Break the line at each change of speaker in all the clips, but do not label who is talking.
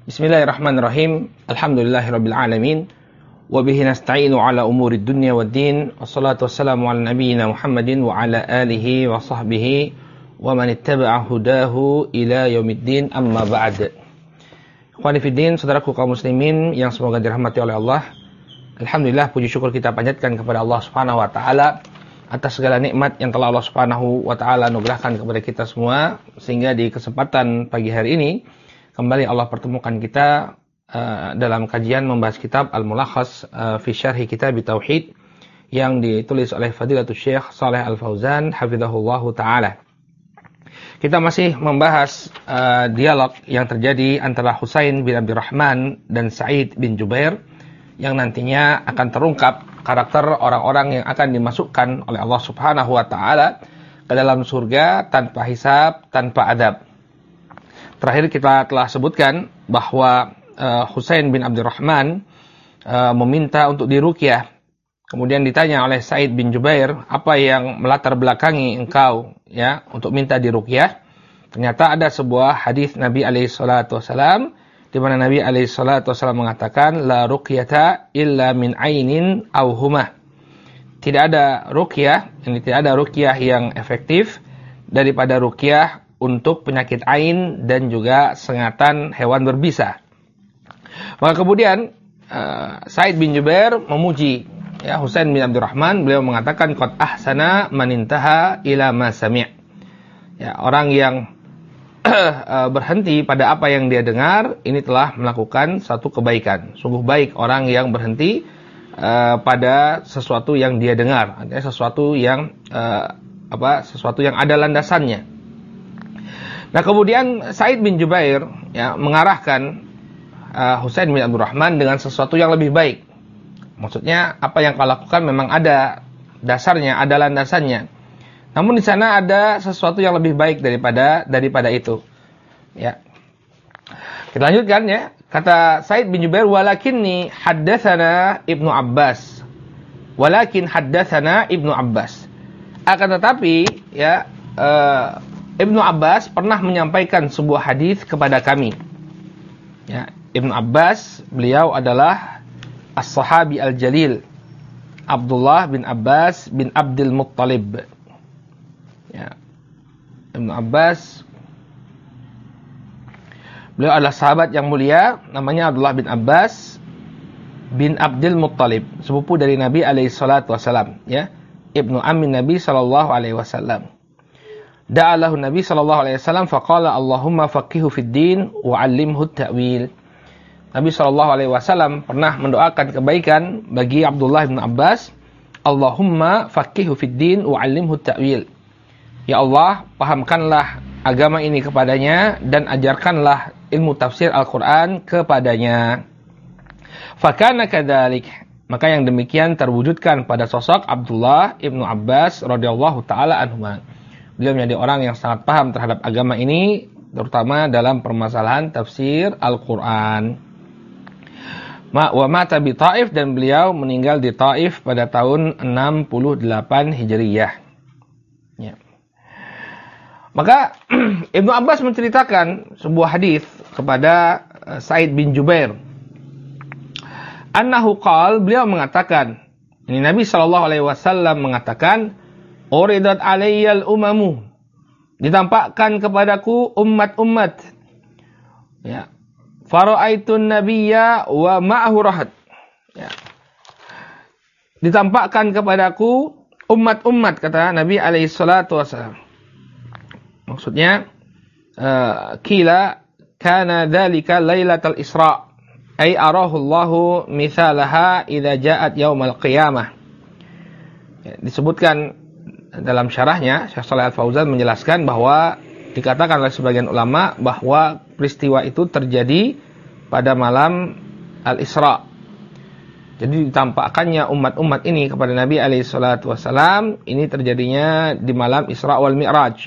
Bismillahirrahmanirrahim. Alhamdulillahirabbil alamin. Wa bihi nasta'inu ala umurid dunya waddin. Wassalatu wassalamu ala nabiyyina Muhammadin wa ala alihi wa sahbihi wa man ittaba'a hudahu ila yaumiddin. Amma ba'd. Ikhwani fiddin, saudaraku kaum muslimin yang semoga dirahmati oleh Allah. Alhamdulillah, puji syukur kita panjatkan kepada Allah Subhanahu wa taala atas segala nikmat yang telah Allah Subhanahu wa taala anugerahkan kepada kita semua, sehingga di kesempatan pagi hari ini kembali Allah pertemukan kita dalam kajian membahas kitab Al-Mulakhas fi Syarhi Kitab Tauhid yang ditulis oleh Fadilatul Syekh Shalih Al-Fauzan hafizahullahu taala. Kita masih membahas dialog yang terjadi antara Husain bin Abdurrahman dan Sa'id bin Jubair yang nantinya akan terungkap karakter orang-orang yang akan dimasukkan oleh Allah Subhanahu wa taala ke dalam surga tanpa hisab, tanpa adab. Terakhir kita telah sebutkan bahwa Husain bin Abdurrahman meminta untuk diruqyah. Kemudian ditanya oleh Sa'id bin Jubair, apa yang melatar belakangi engkau ya untuk minta diruqyah? Ternyata ada sebuah hadis Nabi alaihi salatu wasalam di mana Nabi alaihi salatu wasalam mengatakan la ruqyata illa min ainin aw humah. Tidak ada ruqyah, ini tidak ada ruqyah yang efektif daripada ruqyah untuk penyakit ain dan juga sengatan hewan berbisa. Maka kemudian Sa'id bin Jubair memuji ya Husain bin Abdurrahman. Beliau mengatakan qad ahsana man intaha ila ma sami'. Ya, orang yang berhenti pada apa yang dia dengar ini telah melakukan satu kebaikan. Sungguh baik orang yang berhenti pada sesuatu yang dia dengar, artinya sesuatu yang sesuatu yang ada landasannya. Nah, kemudian Sa'id bin Jubair ya mengarahkan Husain bin Abdurrahman dengan sesuatu yang lebih baik. Maksudnya apa yang kau lakukan memang ada dasarnya, ada landasannya. Namun di sana ada sesuatu yang lebih baik daripada itu. Ya. Kita lanjutkan ya. Kata Sa'id bin Jubair, walakinni haddatsana Ibnu Abbas. Walakin haddatsana Ibnu Abbas. Akan tetapi ya Ibnu Abbas pernah menyampaikan sebuah hadis kepada kami. Ya, Ibnu Abbas beliau adalah as-sahabi al-jalil Abdullah bin Abbas bin Abdul Muttalib. Ya. Ibnu Abbas beliau adalah sahabat yang mulia, namanya Abdullah bin Abbas bin Abdul Muttalib, sepupu dari Nabi alaihi salatu wasalam, ya. Ibnu ammin Nabi sallallahu alaihi wasallam. Da'alahu Nabi sallallahu alaihi wasallam faqala Allahumma faqihu fid din wa 'allimhu at-ta'wil. Nabi sallallahu alaihi wasallam pernah mendoakan kebaikan bagi Abdullah bin Abbas, Allahumma faqihu fid din wa 'allimhu at-ta'wil. Ya Allah, pahamkanlah agama ini kepadanya dan ajarkanlah ilmu tafsir Al-Qur'an kepadanya. Fakana kadzalik, maka yang demikian terwujudkan pada sosok Abdullah ibnu Abbas radhiyallahu taala anhuma. Beliau menjadi orang yang sangat paham terhadap agama ini, terutama dalam permasalahan tafsir Al-Quran. Wa mata bi Taif, dan beliau meninggal di Taif pada tahun 68 Hijriyah. Ya. Maka Ibnu Abbas menceritakan sebuah hadis kepada Sa'id bin Jubair. Annahu qala, beliau mengatakan, ini Nabi sallallahu alaihi wasallam mengatakan, uridat alayyal umamu, ditampakkan kepadaku umat-umat. Ya. Fara'aitun nabiyya wa ma'ahu rahat. Ya. Ditampakkan kepadaku umat-umat, kata Nabi alaihi salatu wasallam. Maksudnya kila kana dzalika lailatul Isra, ay arahu Allahu mithalaha idza ja'at yaumal qiyamah. Ya, disebutkan dalam syarahnya, Syekh Shalih Al-Fauzan menjelaskan bahwa dikatakan oleh sebagian ulama bahwa peristiwa itu terjadi pada malam Al-Isra. Jadi ditampakkannya umat-umat ini kepada Nabi alaihi salatu wasalam ini terjadinya di malam Isra wal Mi'raj.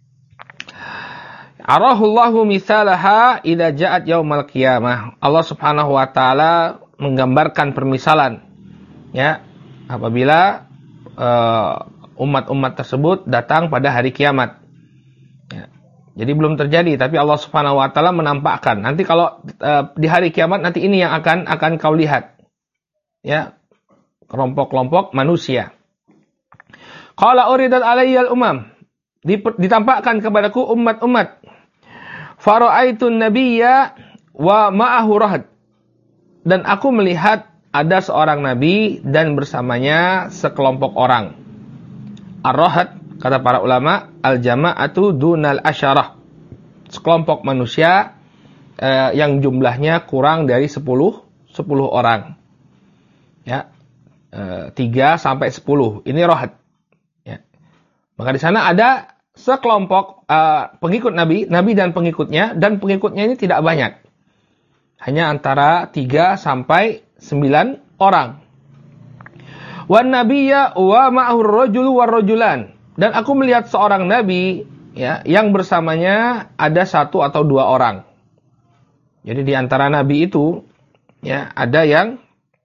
Arahullahu mithalaha idza ja'at yaumal qiyamah. Allah Subhanahu wa taala menggambarkan permisalan ya apabila umat-umat tersebut datang pada hari kiamat. Ya. Jadi belum terjadi, tapi Allah Subhanahu wa taala menampakkan. Nanti kalau di hari kiamat nanti ini yang akan kau lihat. Ya, kelompok-kelompok manusia. Qala uridat alayyal umam. Ditampakkan kepadaku umat-umat. Fara'aitun nabiyya wa ma'ahu rahad. Dan aku melihat ada seorang nabi dan bersamanya sekelompok orang. Ar-rahad, kata para ulama, al-jama'atu dunal asyarah. Sekelompok manusia yang jumlahnya kurang dari 10 orang. Ya. 3 sampai 10. Ini rahad. Ya. Maka di sana ada sekelompok pengikut Nabi dan pengikutnya ini tidak banyak. Hanya antara 3 sampai 9 orang. Wan nabiyya wa ma'ahu ar-rajulu war-rajulan. Dan aku melihat seorang nabi ya yang bersamanya ada 1 atau 2 orang. Jadi di antara nabi itu ya ada yang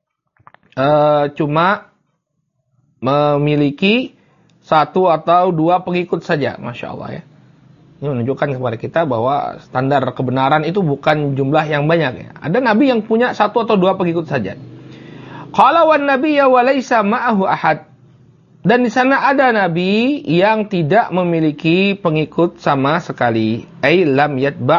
cuma memiliki 1 atau 2 pengikut saja, Masya Allah ya. Ini menunjukkan kepada kita bahwa standar kebenaran itu bukan jumlah yang banyak ya. Ada nabi yang punya 1 atau 2 pengikut saja. Qala wan nabiyya wa laisa ma'ahu ahad. Dan di sana ada nabi yang tidak memiliki pengikut sama sekali. Ai lam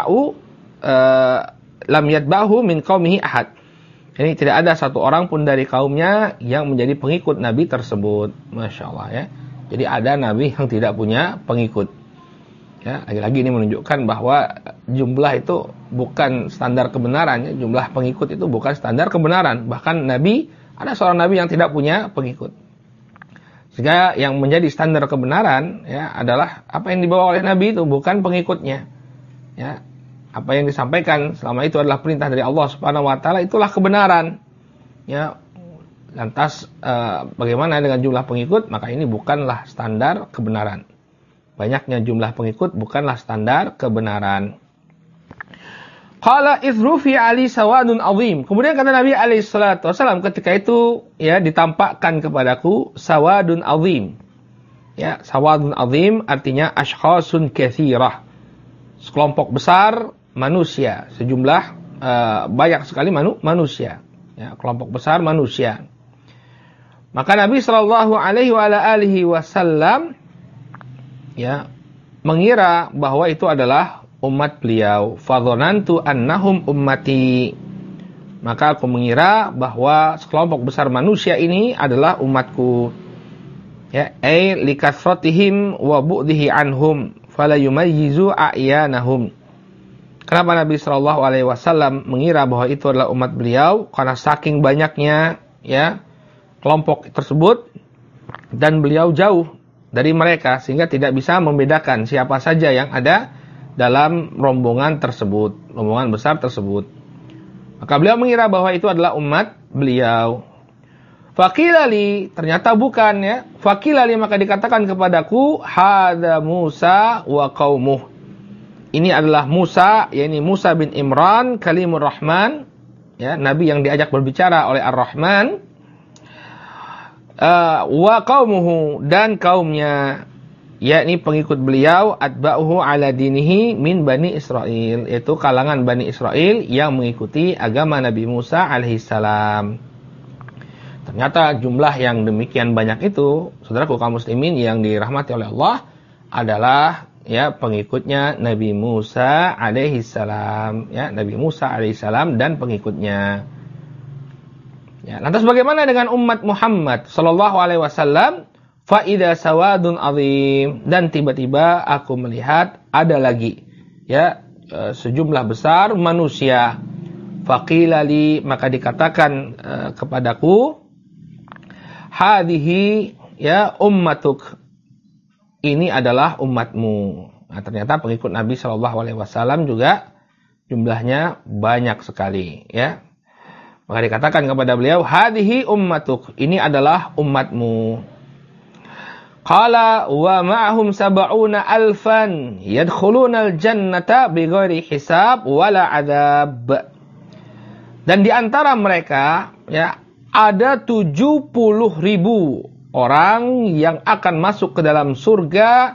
yatba'hu min qaumihi ahad. Ini tidak ada satu orang pun dari kaumnya yang menjadi pengikut nabi tersebut. Masya Allah ya. Jadi ada nabi yang tidak punya pengikut. Ya, lagi-lagi ini menunjukkan bahwa jumlah itu bukan standar kebenaran. Ya. Jumlah pengikut itu bukan standar kebenaran. Bahkan nabi, ada seorang nabi yang tidak punya pengikut. Sehingga yang menjadi standar kebenaran ya adalah apa yang dibawa oleh nabi itu, bukan pengikutnya. Ya. Apa yang disampaikan selama itu adalah perintah dari Allah Subhanahu wa taala, itulah kebenaran. Ya. Lantas bagaimana dengan jumlah pengikut? Maka ini bukanlah standar kebenaran. Banyaknya jumlah pengikut bukanlah standar kebenaran. Qala izrufi ali sawadun azim. Kemudian kata Nabi alaihi salatu wasallam ketika itu ya ditampakkan kepadaku sawadun azim. Ya, sawadun azim artinya ashkhasun katsirah. Sekelompok besar manusia, sejumlah banyak sekali manusia. Ya, kelompok besar manusia. Maka Nabi sallallahu alaihi wasallam ya mengira bahwa itu adalah umat beliau. Fadhanantu annahum ummati. Maka aku mengira bahwa sekelompok besar manusia ini adalah umatku. Ya, ai likathratihim wa bu'dihi anhum fala yumayyizu a'yanahum. Kenapa Nabi sallallahu alaihi wasallam mengira bahwa itu adalah umat beliau? Karena saking banyaknya ya kelompok tersebut dan beliau jauh dari mereka sehingga tidak bisa membedakan siapa saja yang ada dalam rombongan tersebut, rombongan besar tersebut. Maka beliau mengira bahwa itu adalah umat beliau. Faqilali, ternyata bukan ya. Faqilali, maka dikatakan kepadaku, hadza Musa wa qaumuh. Ini adalah Musa, yakni Musa bin Imran, kalimur Rahman, ya, nabi yang diajak berbicara oleh Ar-Rahman. Wa qaumuhu, dan kaumnya, yakni pengikut beliau, atba'uhu ala dinihi min Bani Israel, yaitu kalangan Bani Israel yang mengikuti agama Nabi Musa alaihissalam. Ternyata jumlah yang demikian banyak itu, saudaraku kaum muslimin yang dirahmati oleh Allah, adalah ya pengikutnya Nabi Musa alaihissalam, ya, Nabi Musa alaihissalam dan pengikutnya. Ya, lantas bagaimana dengan umat Muhammad sallallahu alaihi wasallam? Fa idza sawadun azim, dan tiba-tiba aku melihat ada lagi ya sejumlah besar manusia. Faqila li, maka dikatakan kepadaku, hadhihi ya ummatuk, ini adalah umatmu. Nah, ternyata pengikut Nabi sallallahu alaihi wasallam juga jumlahnya banyak sekali ya. Maka dikatakan kepada beliau, hadhihi ummatuk, ini adalah umatmu. Qala wa ma'ahum sab'una alfan yadkhuluna al-jannata bighairi hisab wala adab. Dan di antara mereka ya ada 70.000 orang yang akan masuk ke dalam surga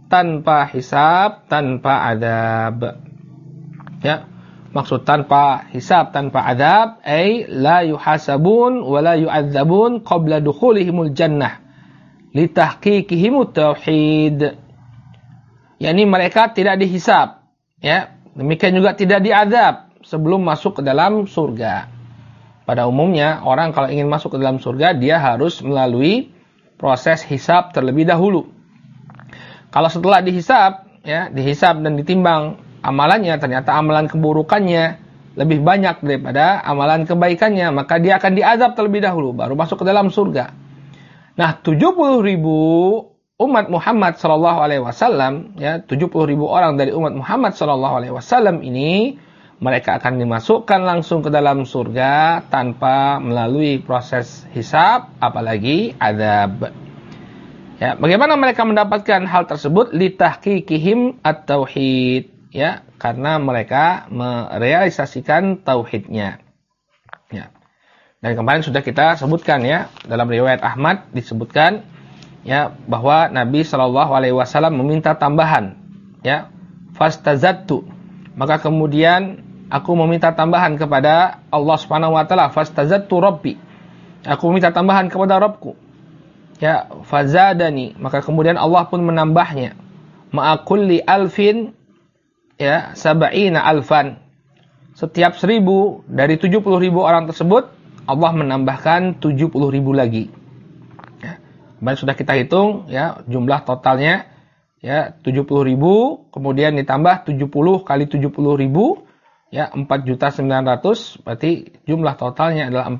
tanpa hisab, tanpa adab. Ya, maksud tanpa hisab, tanpa adab, la yuhasabun wa la yu'adzabun qabla dukhulihimul jannah litahqiqihimut tauhid. yakni mereka tidak dihisab, ya. Demikian juga tidak diazab sebelum masuk ke dalam surga. Pada umumnya orang kalau ingin masuk ke dalam surga dia harus melalui proses hisab terlebih dahulu. Kalau setelah dihisab, ya, dihisab dan ditimbang amalannya, ternyata amalan keburukannya lebih banyak daripada amalan kebaikannya, maka dia akan diazab terlebih dahulu baru masuk ke dalam surga. Nah, 70.000 umat Muhammad sallallahu alaihi wasallam, ya, 70.000 orang dari umat Muhammad sallallahu alaihi wasallam ini mereka akan dimasukkan langsung ke dalam surga tanpa melalui proses hisab apalagi azab. Ya, bagaimana mereka mendapatkan hal tersebut? Litahqiqihim at-tauhid, ya, karena mereka merealisasikan tauhidnya. Ya. Dan kemarin sudah kita sebutkan, ya, dalam riwayat Ahmad disebutkan, ya, bahwa Nabi Shallallahu alaihi wasallam meminta tambahan, ya, fastazattu, maka kemudian aku meminta tambahan kepada Allah Subhanahu wa taala, fastazattu rabbi, aku meminta tambahan kepada Rabbku, ya, fazadani, maka kemudian Allah pun menambahnya, ma'a kulli alfin, ya, sab'ina alfan, setiap 1.000 dari 70.000 orang tersebut Allah menambahkan 70.000 lagi. Ya, kemarin sudah kita hitung, ya, jumlah totalnya, ya, 70.000 kemudian ditambah 70 kali 70.000, ya, 4.900.000, berarti jumlah totalnya adalah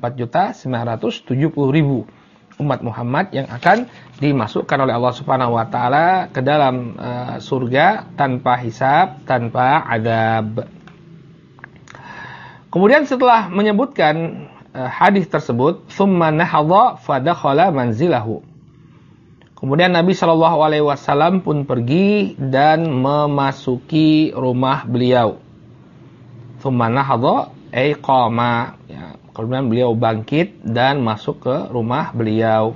4.970.000 umat Muhammad yang akan dimasukkan oleh Allah Subhanahu wa taala ke dalam surga tanpa hisab, tanpa azab. Kemudian setelah menyebutkan hadis tersebut, tsumma nahadha fadakhala manzilahu. Kemudian Nabi Shallallahu alaihi wasallam pun pergi dan memasuki rumah beliau. Tsumma nahadha ay qama, ya. Kemudian beliau bangkit dan masuk ke rumah beliau.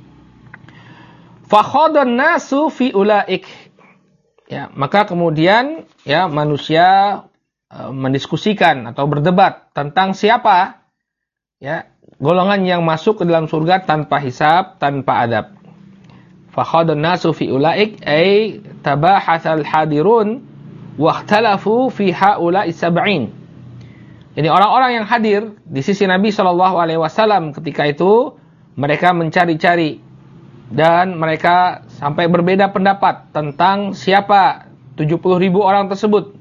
Fakhadan nasu fi ulaik. Ya, maka kemudian, ya, manusia mendiskusikan atau berdebat tentang siapa, ya, golongan yang masuk ke dalam surga tanpa hisab, tanpa adab. Fakhadan nasu fi ulaik ay tabahatsal hadirun wa ikhtalafu fi haula'i sab'in. Jadi orang-orang yang hadir di sisi Nabi Shallallahu alaihi wasallam ketika itu mereka mencari-cari dan mereka sampai berbeda pendapat tentang siapa 70.000 orang tersebut.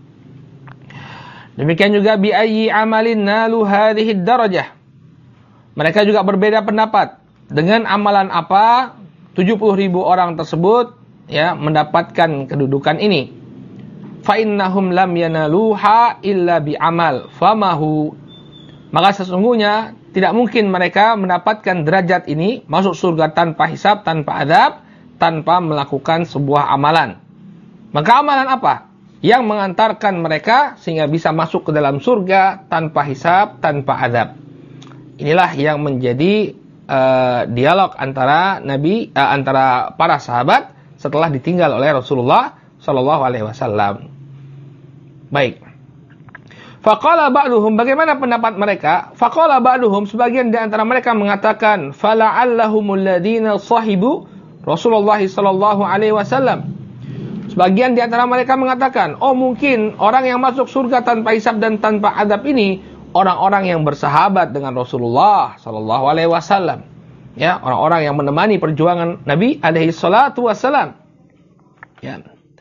Demikian juga bi ayyi amalin nalu hadhihi darajah. Mereka juga berbeda pendapat dengan amalan apa 70.000 orang tersebut, ya, mendapatkan kedudukan ini. Fa innahum lam yanaluha illa bi amal famahu. Maka sesungguhnya tidak mungkin mereka mendapatkan derajat ini, masuk surga tanpa hisab, tanpa adab, tanpa melakukan sebuah amalan. Maka amalan apa yang mengantarkan mereka sehingga bisa masuk ke dalam surga tanpa hisab, tanpa adab? Inilah yang menjadi dialog antara antara para sahabat setelah ditinggal oleh Rasulullah Shallallahu alaihi wasallam. Baik. Faqala ba'duhum, bagaimana pendapat mereka? Faqala ba'duhum, sebagian di antara mereka mengatakan, fala'allahumul ladzina sahibu Rasulullah sallallahu alaihi wasallam. Sebagian di antara mereka mengatakan, oh, mungkin orang yang masuk surga tanpa hisab dan tanpa adab ini orang-orang yang bersahabat dengan Rasulullah sallallahu alaihi wasallam. Ya, orang-orang yang menemani perjuangan Nabi alaihi salatu wasallam. Ya.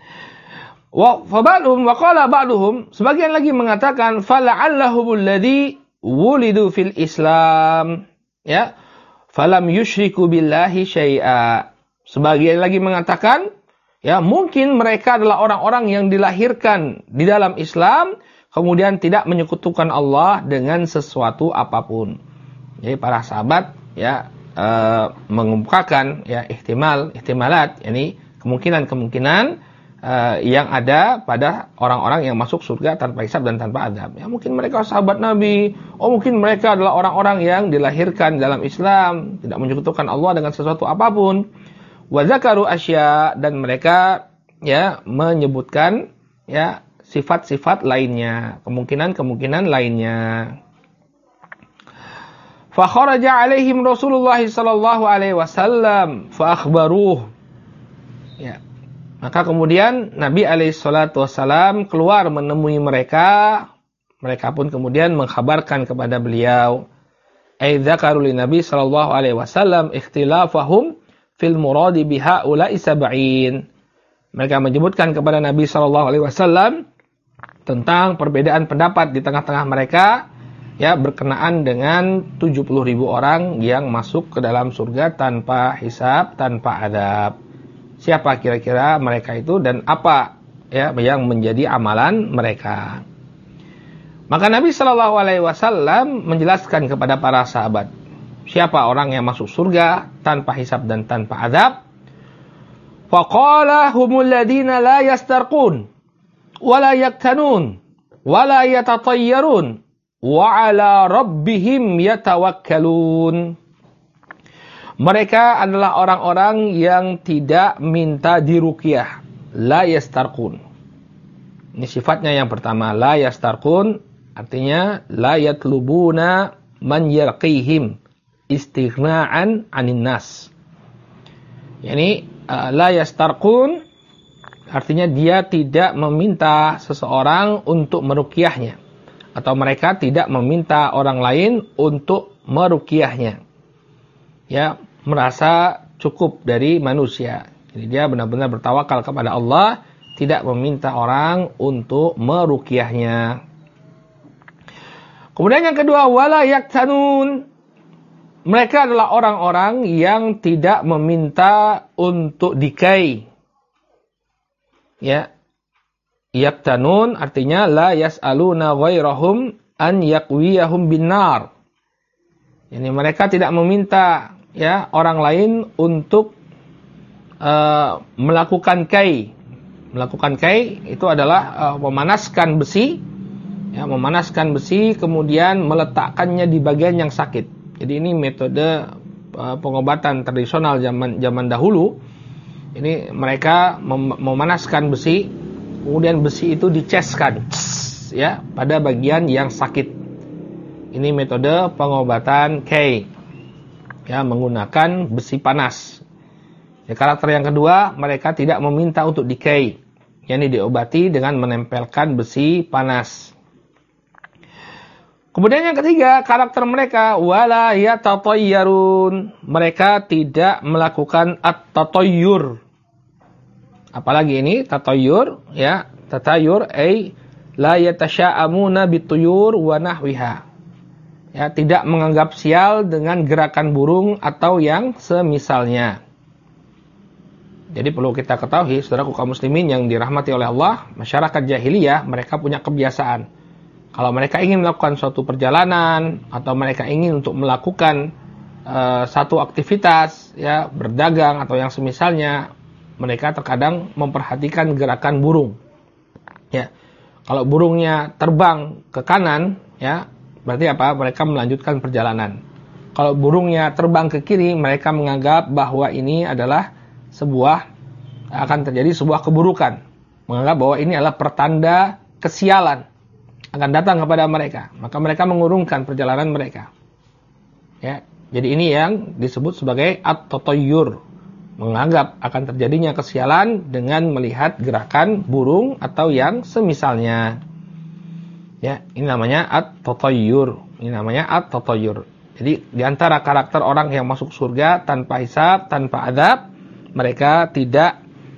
Wa qala ba'duhum, sebagian lagi mengatakan fala'allahumul ladzi wulidu fil Islam, ya, falam yusyriku billahi syai'a. Sebagian lagi mengatakan, ya, mungkin mereka adalah orang-orang yang dilahirkan di dalam Islam kemudian tidak menyekutukan Allah dengan sesuatu apapun. Jadi para sahabat, ya, mengemukakan, ya, ihtimalat, yakni kemungkinan yang ada pada orang-orang yang masuk surga tanpa hisab dan tanpa adab. Ya, mungkin mereka sahabat Nabi, mungkin mereka adalah orang-orang yang dilahirkan dalam Islam, tidak menyekutukan Allah dengan sesuatu apapun. Wa zakaru asya, dan mereka ya menyebutkan ya sifat-sifat lainnya, kemungkinan-kemungkinan lainnya. Fa kharaja alaihim Rasulullah sallallahu alaihi wasallam fa akhbaruh. Ya. Maka kemudian Nabi alaihi salatu wasallam keluar menemui mereka. Mereka pun kemudian mengkhabarkan kepada beliau. Aidzakaru li Nabi sallallahu alaihi wasallam ikhtilafahum fil muradi biha ula'i sab'in. Mereka menyebutkan kepada Nabi sallallahu alaihi wasallam tentang perbedaan pendapat di tengah-tengah mereka ya berkenaan dengan 70.000 orang yang masuk ke dalam surga tanpa hisab, tanpa adab. Siapa kira-kira mereka itu dan apa ya yang menjadi amalan mereka? Maka Nabi Shallallahu Alaihi Wasallam menjelaskan kepada para sahabat siapa orang yang masuk surga tanpa hisab dan tanpa adab. Faqala humul ladina la yastarqun wa la yaktanun wa la yatatayyarun wa ala rabbihim yatawakkalun. Mereka adalah orang-orang yang tidak minta diruqyah, la yastarqun. Ini sifatnya yang pertama, la yastarqun. Artinya la yatlubuna man yarqihim istighna'an 'anil nas. Yani la yastarqun artinya dia tidak meminta seseorang untuk meruqyahnya atau mereka tidak meminta orang lain untuk meruqyahnya. Ya, merasa cukup dari manusia. Jadi dia benar-benar bertawakal kepada Allah, tidak meminta orang untuk meruqyahnya. Kemudian yang kedua, wala yaktanun. Mereka adalah orang-orang yang tidak meminta untuk dikai. Ya. Yaktanun artinya la yas'aluna ghairahum an yaqwiyahum binar. Yani mereka tidak meminta ya orang lain untuk melakukan kai. Melakukan kai itu adalah memanaskan besi. Ya, memanaskan besi kemudian meletakkannya di bagian yang sakit. Jadi ini metode pengobatan tradisional zaman dahulu. Ini mereka memanaskan besi, kemudian besi itu diceskan ya pada bagian yang sakit. Ini metode pengobatan kei. Ya, menggunakan besi panas. Ya, karakter yang kedua, mereka tidak meminta untuk dikei. yakni diobati dengan menempelkan besi panas. Kemudian yang ketiga, karakter mereka wala yatatayyarun. Mereka tidak melakukan at-tatayyur. Apalagi ini tatayyur, ya, tatayyur ay la yatasha'amuna bituyur wa nahwiha. Ya, tidak menganggap sial dengan gerakan burung atau yang semisalnya. Jadi perlu kita ketahui, saudaraku kaum muslimin yang dirahmati oleh Allah, masyarakat jahiliyah mereka punya kebiasaan. Kalau mereka ingin melakukan suatu perjalanan atau mereka ingin untuk melakukan satu aktivitas, ya, berdagang atau yang semisalnya, mereka terkadang memperhatikan gerakan burung. Ya, kalau burungnya terbang ke kanan, ya, berarti apa? Mereka melanjutkan perjalanan. Kalau burungnya terbang ke kiri, mereka menganggap bahwa ini adalah akan terjadi sebuah keburukan. Menganggap bahwa ini adalah pertanda kesialan akan datang kepada mereka, maka mereka mengurungkan perjalanan mereka. Ya, jadi ini yang disebut sebagai at-tatayyur, menganggap akan terjadinya kesialan dengan melihat gerakan burung atau yang semisalnya. Ya, ini namanya at-tatayyur. Jadi di antara karakter orang yang masuk surga tanpa hisab, tanpa adab, mereka tidak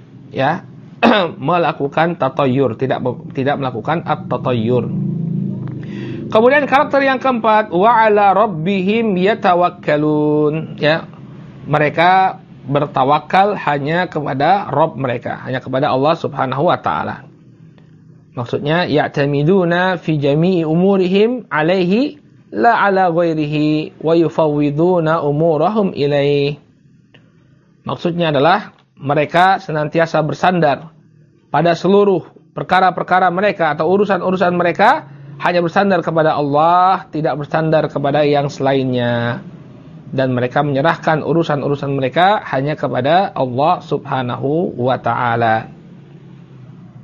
melakukan tatayyur, tidak melakukan at-tatayyur. Kemudian karakter yang keempat, wa 'ala rabbihim yatawakkalun, ya. Mereka bertawakal hanya kepada Rabb mereka, hanya kepada Allah Subhanahu wa taala. Maksudnya ya'tamiduna fi jami'i umurihim 'alaihi la 'ala ghairihi wa yufawwiduna umurahum ilaihi. Maksudnya adalah mereka senantiasa bersandar pada seluruh perkara-perkara mereka atau urusan-urusan mereka hanya bersandar kepada Allah, tidak bersandar kepada yang selainnya. Dan mereka menyerahkan urusan-urusan mereka hanya kepada Allah Subhanahu wa ta'ala.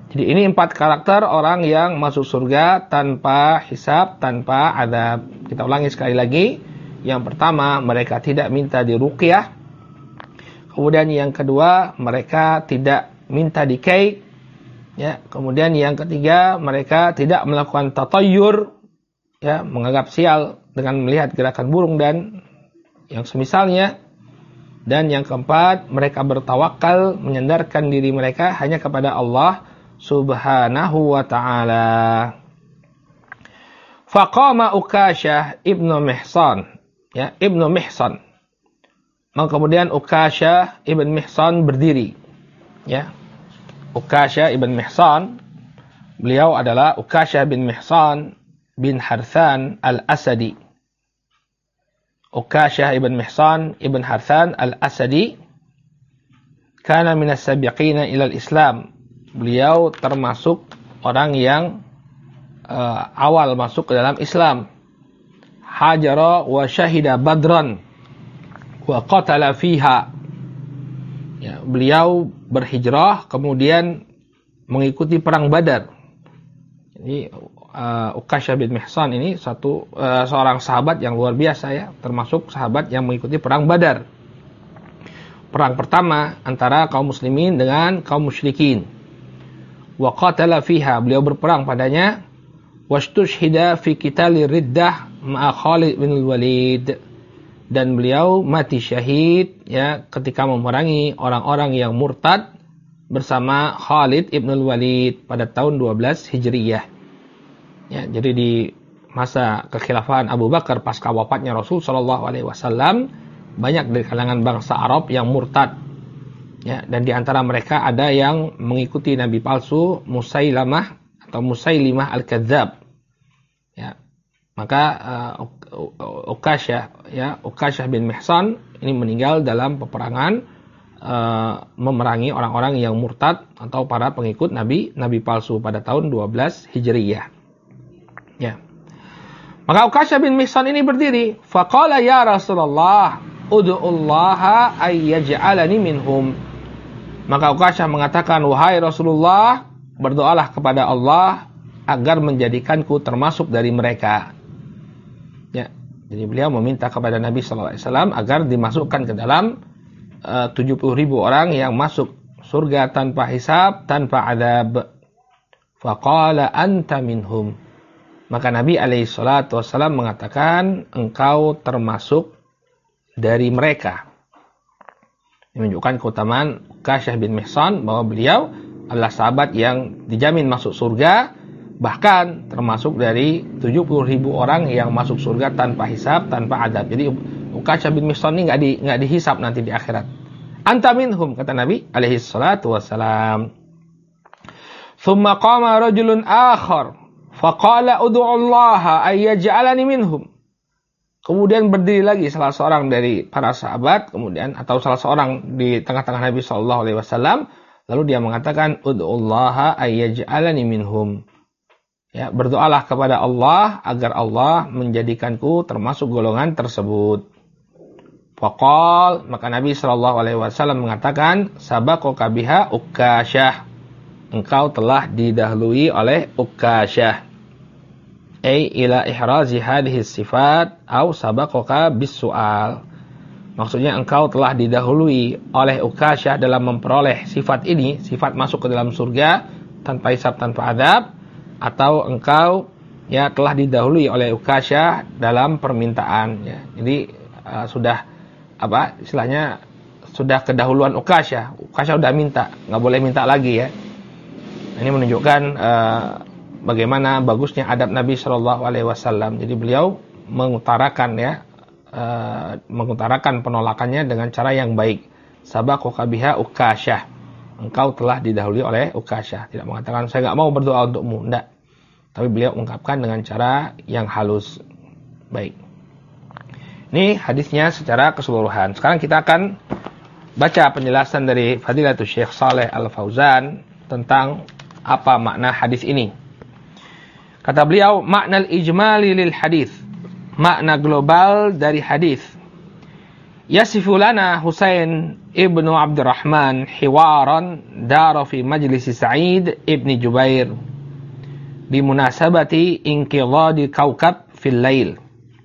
Jadi ini 4 karakter orang yang masuk surga tanpa hisab, tanpa azab. Kita ulangi sekali lagi. Yang pertama, mereka tidak minta diruqyah. Kemudian yang kedua, mereka tidak minta dikait. Ya, kemudian yang ketiga, mereka tidak melakukan tatayyur, ya, menganggap sial dengan melihat gerakan burung dan yang semisalnya. Dan yang keempat, mereka bertawakal, menyandarkan diri mereka hanya kepada Allah Subhanahu wa ta'ala. Faqama Ukasyah ibnu Mihsan, ya, ibnu Mihsan. Maka kemudian Ukasyah ibn Mihsan berdiri, ya. Ukasyah ibn Mihsan, beliau adalah Ukasyah bin Mihsan bin Harthan al-Asadi. Ukasyah ibn Mihsan ibn Harthan al-Asadi kana minas sabiqina ilal Islam. Beliau termasuk orang yang awal masuk ke dalam Islam. Hajara wa syahida badran wa qatala fiha. Ya, beliau berhijrah kemudian mengikuti perang Badar. Jadi Ukasyah bin Mihsan ini seorang sahabat yang luar biasa, ya, termasuk sahabat yang mengikuti perang Badar. Perang pertama antara kaum muslimin dengan kaum musyrikin. Wa qatala fiha, beliau berperang padanya. Wastushhida fi qitalir riddah ma'a Khalid bin Walid, dan beliau mati syahid, ya, ketika memerangi orang-orang yang murtad bersama Khalid ibn Walid pada tahun 12 Hijriyah. Ya, jadi di masa kekhilafahan Abu Bakar pasca wafatnya Rasul sallallahu alaihi wasallam, banyak dari kalangan bangsa Arab yang murtad. Ya, dan di antara mereka ada yang mengikuti nabi palsu Musailamah atau Musailimah al-Kadzab. Ya. Maka Ukasyah bin Mihsan ini meninggal dalam peperangan memerangi orang-orang yang murtad atau para pengikut nabi palsu pada tahun 12 Hijriyah. Ya. Maka Ukasyah bin Mihsan ini berdiri, faqala ya Rasulullah, ud'ullaha ay yaj'alani minhum. Maka Ukasyah mengatakan, wahai Rasulullah, berdoalah kepada Allah agar menjadikanku termasuk dari mereka. Ya, jadi beliau meminta kepada Nabi sallallahu alaihi wasallam agar dimasukkan ke dalam 70.000 orang yang masuk surga tanpa hisab, tanpa azab. Faqala anta minhum. Maka Nabi alaihi salatu wasallam mengatakan, engkau termasuk dari mereka. Ini menunjukkan keutamaan Ukasyah bin Mihsan, bahwa beliau adalah sahabat yang dijamin masuk surga, bahkan termasuk dari 70.000 orang yang masuk surga tanpa hisab, tanpa adab. Jadi Ukasyah bin Mihsan ini nggak dihisab nanti di akhirat. Anta minhum, kata Nabi alaihi salatu wassalam. Thumma qama rajulun akhar faqala ud'u Allah ay yaj'alani minhum. Kemudian berdiri lagi salah seorang dari para sahabat, kemudian atau salah seorang di tengah-tengah Nabi sallallahu alaihi wasallam, lalu dia mengatakan ud'ullaha ay yaj'alani minhum. Ya, berdoalah kepada Allah agar Allah menjadikanku termasuk golongan tersebut. Faqal, maka Nabi sallallahu alaihi wasallam mengatakan, sabaqaka biha Ukasyah. Engkau telah didahului oleh Ukasyah. Ay ila ihrazi hadhihi sifat au sabaqaka bis-su'al. Maksudnya engkau telah didahului oleh Ukasyah dalam memperoleh sifat ini, sifat masuk ke dalam surga tanpa hisab, tanpa azab, atau engkau ya telah didahului oleh Ukasyah dalam permintaan, ya. Jadi sudah istilahnya sudah kedahuluan Ukasyah. Ukasyah udah minta, nggak boleh minta lagi, ya. Ini menunjukkan bagaimana bagusnya adab Nabi Shallallahu Alaihi Wasallam. Jadi beliau mengutarakan penolakannya dengan cara yang baik. Sabaqaka biha Ukasyah. Engkau telah didahului oleh Ukasyah. Tidak mengatakan saya nggak mau berdoa untukmu, tidak. Tapi beliau mengungkapkan dengan cara yang halus. Baik. Ini hadisnya secara keseluruhan. Sekarang kita akan baca penjelasan dari Fadilatul Syekh Shalih Al-Fauzan tentang apa makna hadis ini. Kata beliau, makna ijmali lil hadis, makna global dari hadis. Yasifu lana Husain ibnu Abdurrahman hiwaran dara fi majlis Sa'id ibni Jubair bimunasabati inqidadi kaukab fil lail.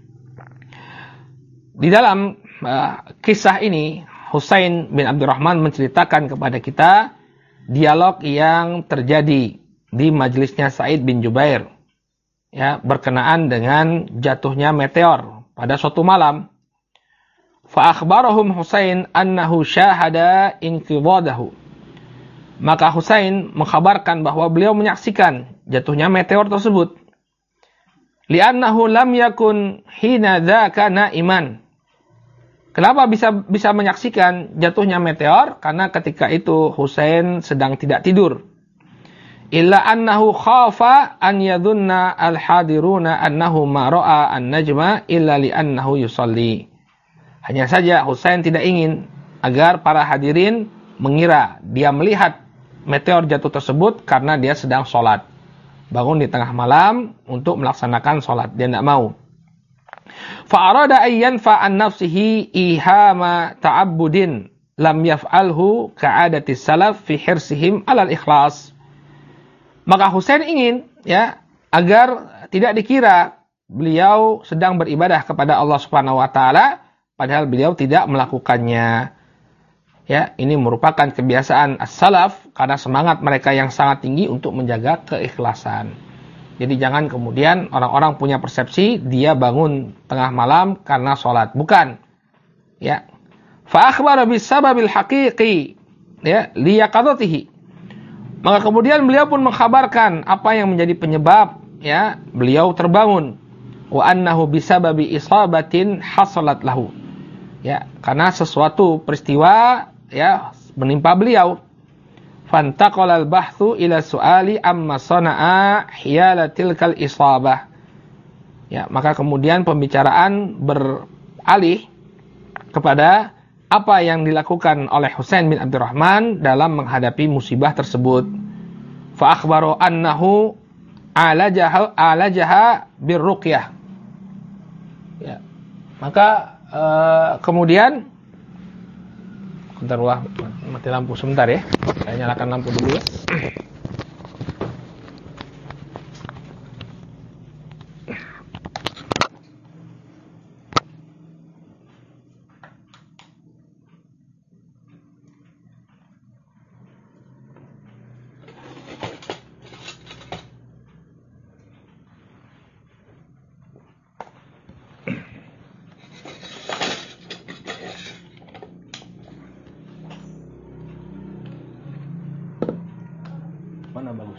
Di dalam kisah ini Husain bin Abdurrahman menceritakan kepada kita dialog yang terjadi di majelisnya Sa'id bin Jubair, ya, berkenaan dengan jatuhnya meteor pada suatu malam. Fa akhbarahum Husain annahu syahada inqidadahu. Maka Husain mengkhabarkan bahwa beliau menyaksikan jatuhnya meteor tersebut. Li'annahu lam yakun hina dzaka na'iman. Kenapa bisa menyaksikan jatuhnya meteor? Karena ketika itu Husain sedang tidak tidur. Illa annahu khafa an yadhunna al-hadiruna annahu ma ra'a an-najma illa li'annahu yusalli. Hanya saja Husain tidak ingin agar para hadirin mengira dia melihat meteor jatuh tersebut karena dia sedang sholat. Bangun di tengah malam untuk melaksanakan sholat. Dia tidak mau. Fa'arada ayyan fa'an nafsihi ihama ta'abbudin lam yaf'alhu ka'adatis salaf fi hirsihim alal ikhlas. Maka Husain ingin, ya, agar tidak dikira beliau sedang beribadah kepada Allah Subhanahu wa taala padahal beliau tidak melakukannya. Ya, ini merupakan kebiasaan as-salaf karena semangat mereka yang sangat tinggi untuk menjaga keikhlasan. Jadi jangan kemudian orang-orang punya persepsi dia bangun tengah malam karena sholat. Bukan. Ya. Fa akhbara bisababil haqiqi, ya, liyaqadatihi. Maka kemudian beliau pun mengkhabarkan apa yang menjadi penyebab, ya, beliau terbangun. Wa annahu bisababi isabatin hasalat lahu. Ya, karena sesuatu peristiwa, ya, menimpa beliau. Fantaqala al-bahthu ila su'ali amma sana'a hiyala tilkal isabah. Ya, maka kemudian pembicaraan beralih kepada apa yang dilakukan oleh Husain bin Abdurrahman dalam menghadapi musibah tersebut. Fa akhbaru annahu alajaha birruqyah. Ya. Maka kemudian bentar, mati lampu sebentar ya. Saya nyalakan lampu dulu ya. Mana bagus?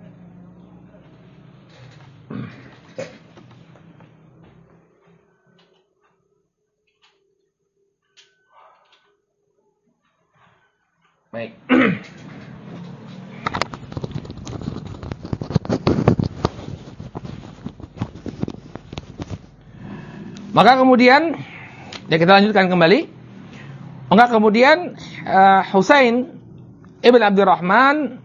Baik. Maka kemudian, ya, kita lanjutkan kembali. Maka kemudian Husain ibn Abdurrahman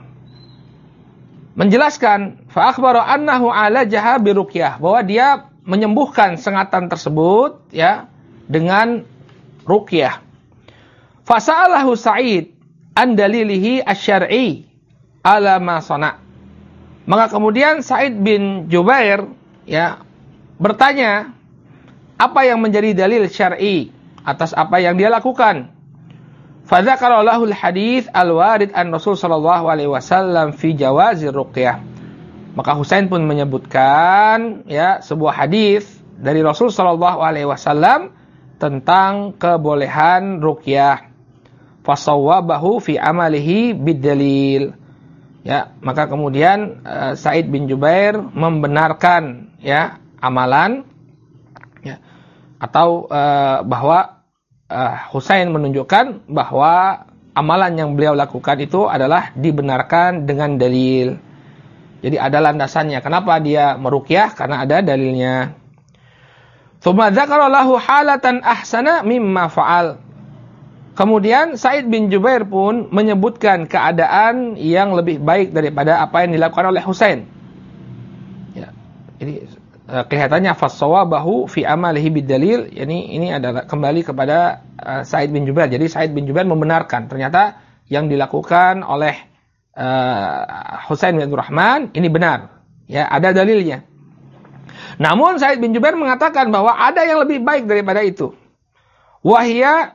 menjelaskan fa akhbara annahu alajaha biruqyah, bahwa dia menyembuhkan sengatan tersebut, ya, dengan ruqyah. Fasa'alahu Sa'id an dalilihi asy-syar'i ala ma sana'. Maka kemudian Sa'id bin Jubair, ya, bertanya apa yang menjadi dalil syar'i atas apa yang dia lakukan. Fadzakara lahul hadits al-warid an Rasul sallallahu alaihi wasallam fi jawazir ruqyah. Maka Husain pun menyebutkan, ya, sebuah hadis dari Rasul sallallahu alaihi wasallam tentang kebolehan ruqyah. Fasawwabahu fi amalihi bidalil. Ya, maka kemudian Sa'id bin Jubair membenarkan, ya, amalan, ya, atau bahwa Husain menunjukkan bahwa amalan yang beliau lakukan itu adalah dibenarkan dengan dalil. Jadi ada landasannya. Kenapa dia meruqyah? Karena ada dalilnya. Tsumma dzakara lahu halatan ahsana mimma fa'al. Kemudian Sa'id bin Jubair pun menyebutkan keadaan yang lebih baik daripada apa yang dilakukan oleh Husain. Ya. Jadi kelihatannya fassawabahu fi amalihi bidalil, ini adalah kembali kepada Sa'id bin Jubair. Jadi Sa'id bin Jubair membenarkan ternyata yang dilakukan oleh Husain bin Abdurrahman ini benar, ya, ada dalilnya. Namun Sa'id bin Jubair mengatakan bahwa ada yang lebih baik daripada itu. Wahia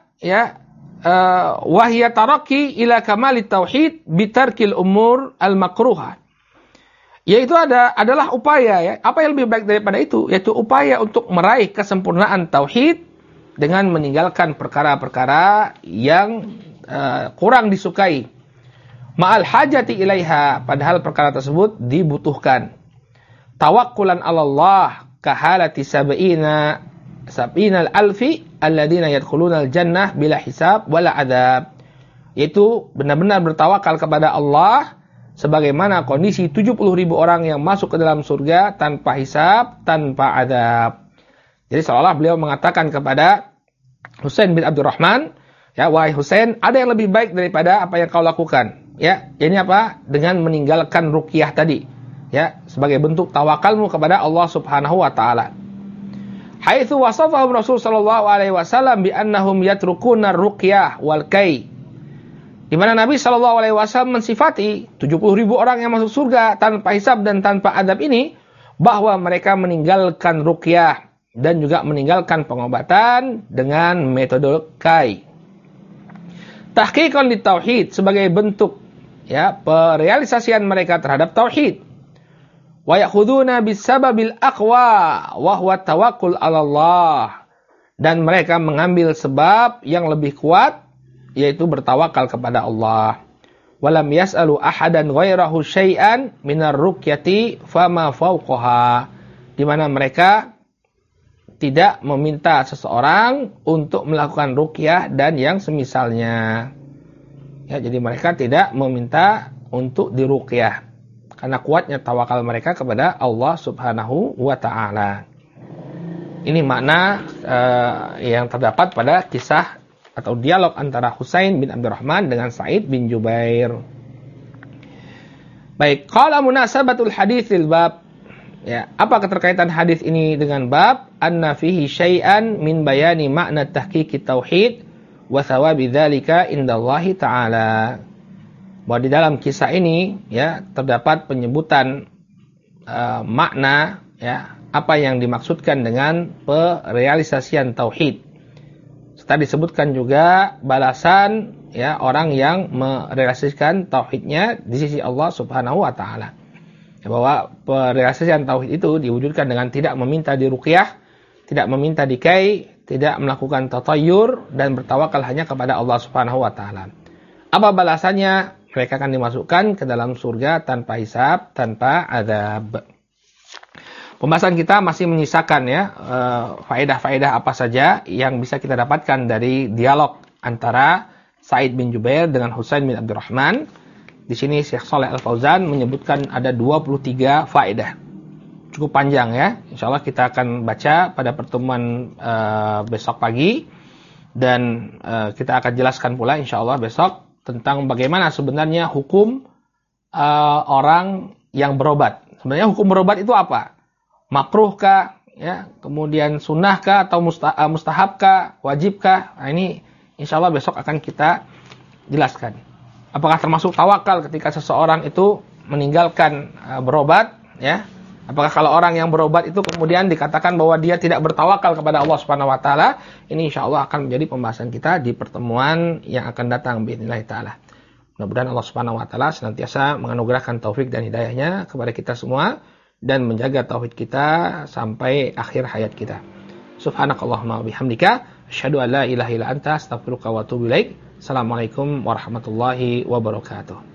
taraki ila kamalit tauhid bitarkil umur al-makruhah. Yaitu adalah upaya, ya. Apa yang lebih baik daripada itu? Yaitu upaya untuk meraih kesempurnaan tauhid dengan meninggalkan perkara-perkara yang kurang disukai. Ma'al hajati ilaiha, padahal perkara tersebut dibutuhkan. Tawakkulan 'ala Allah kahalati sab'inal alfi alladziina yadkhulunal jannah bila hisab wala adzab. Yaitu benar-benar bertawakal kepada Allah sebagaimana kondisi 70.000 orang yang masuk ke dalam surga tanpa hisab, tanpa adzab. Jadi seolah beliau mengatakan kepada Husain bin Abdurrahman, ya, wahai Husain, ada yang lebih baik daripada apa yang kau lakukan. Ya, ini apa? Dengan meninggalkan ruqyah tadi, ya, sebagai bentuk tawakalmu kepada Allah Subhanahu wa taala. Haitsu wasafahum Rasul sallallahu alaihi wasallam bi annahum yatrukuna ruqyah wal kai. Di mana Nabi sallallahu alaihi wasallam mensifati 70.000 orang yang masuk surga tanpa hisab dan tanpa adab ini bahwa mereka meninggalkan ruqyah dan juga meninggalkan pengobatan dengan metode kai. Tahqiqan li tauhid, sebagai bentuk, ya, perealisasian mereka terhadap tauhid. Wa ya'khuduna bisababil aqwa wa huwa tawakkul 'ala Allah. Dan mereka mengambil sebab yang lebih kuat, yaitu bertawakal kepada Allah. Walam yas'alu ahadan ghairahu syai'an minar ruqyati fama fawqaha. Di mana mereka tidak meminta seseorang untuk melakukan ruqyah dan yang semisalnya. Ya, jadi mereka tidak meminta untuk diruqyah karena kuatnya tawakal mereka kepada Allah Subhanahu wa taala. Ini makna yang terdapat pada kisah atau dialog antara Husain bin Abdurrahman dengan Sa'id bin Jubair. Baik, qala munasabatul haditsil bab. Ya, apa keterkaitan hadis ini dengan bab? Anna fihi syai'an min bayani makna tahqiqit tauhid wa thawabi dzalika indallahi ta'ala. Bahwa di dalam kisah ini, ya, terdapat penyebutan makna, ya, apa yang dimaksudkan dengan perealisasian tauhid. Serta disebutkan juga balasan, ya, orang yang merealisasikan tauhidnya di sisi Allah Subhanahu wa taala. Bahwa perealisasian tauhid itu diwujudkan dengan tidak meminta diruqyah, tidak meminta dikai, tidak melakukan tatayyur, dan bertawakal hanya kepada Allah Subhanahu wa taala. Apa balasannya? Mereka akan dimasukkan ke dalam surga tanpa hisab, tanpa azab. Pembahasan kita masih menyisakan, ya, faedah-faedah apa saja yang bisa kita dapatkan dari dialog antara Sa'id bin Jubair dengan Husain bin Abdurrahman. Di sini Syekh Shalih Al-Fauzan menyebutkan ada 23 faedah. Cukup panjang, ya. Insyaallah kita akan baca pada pertemuan besok pagi. Dan kita akan jelaskan pula insyaallah besok tentang bagaimana sebenarnya hukum orang yang berobat. Sebenarnya hukum berobat itu apa? Makruhkah, ya? Kemudian sunnahkah atau mustahabkah, wajibkah? Nah, ini insyaallah besok akan kita jelaskan. Apakah termasuk tawakal ketika seseorang itu meninggalkan berobat, ya? Apakah kalau orang yang berobat itu kemudian dikatakan bahwa dia tidak bertawakal kepada Allah Subhanahu wa taala? Ini insyaallah akan menjadi pembahasan kita di pertemuan yang akan datang باذنillah taala. Mudah-mudahan Allah Subhanahu wa taala senantiasa menganugerahkan taufik dan hidayahnya kepada kita semua dan menjaga tauhid kita sampai akhir hayat kita. Subhanakallahumma wa bihamdika asyhadu an la ilaha illa anta astaghfiruka wa atubu ilaik. Assalamualaikum warahmatullahi wabarakatuh.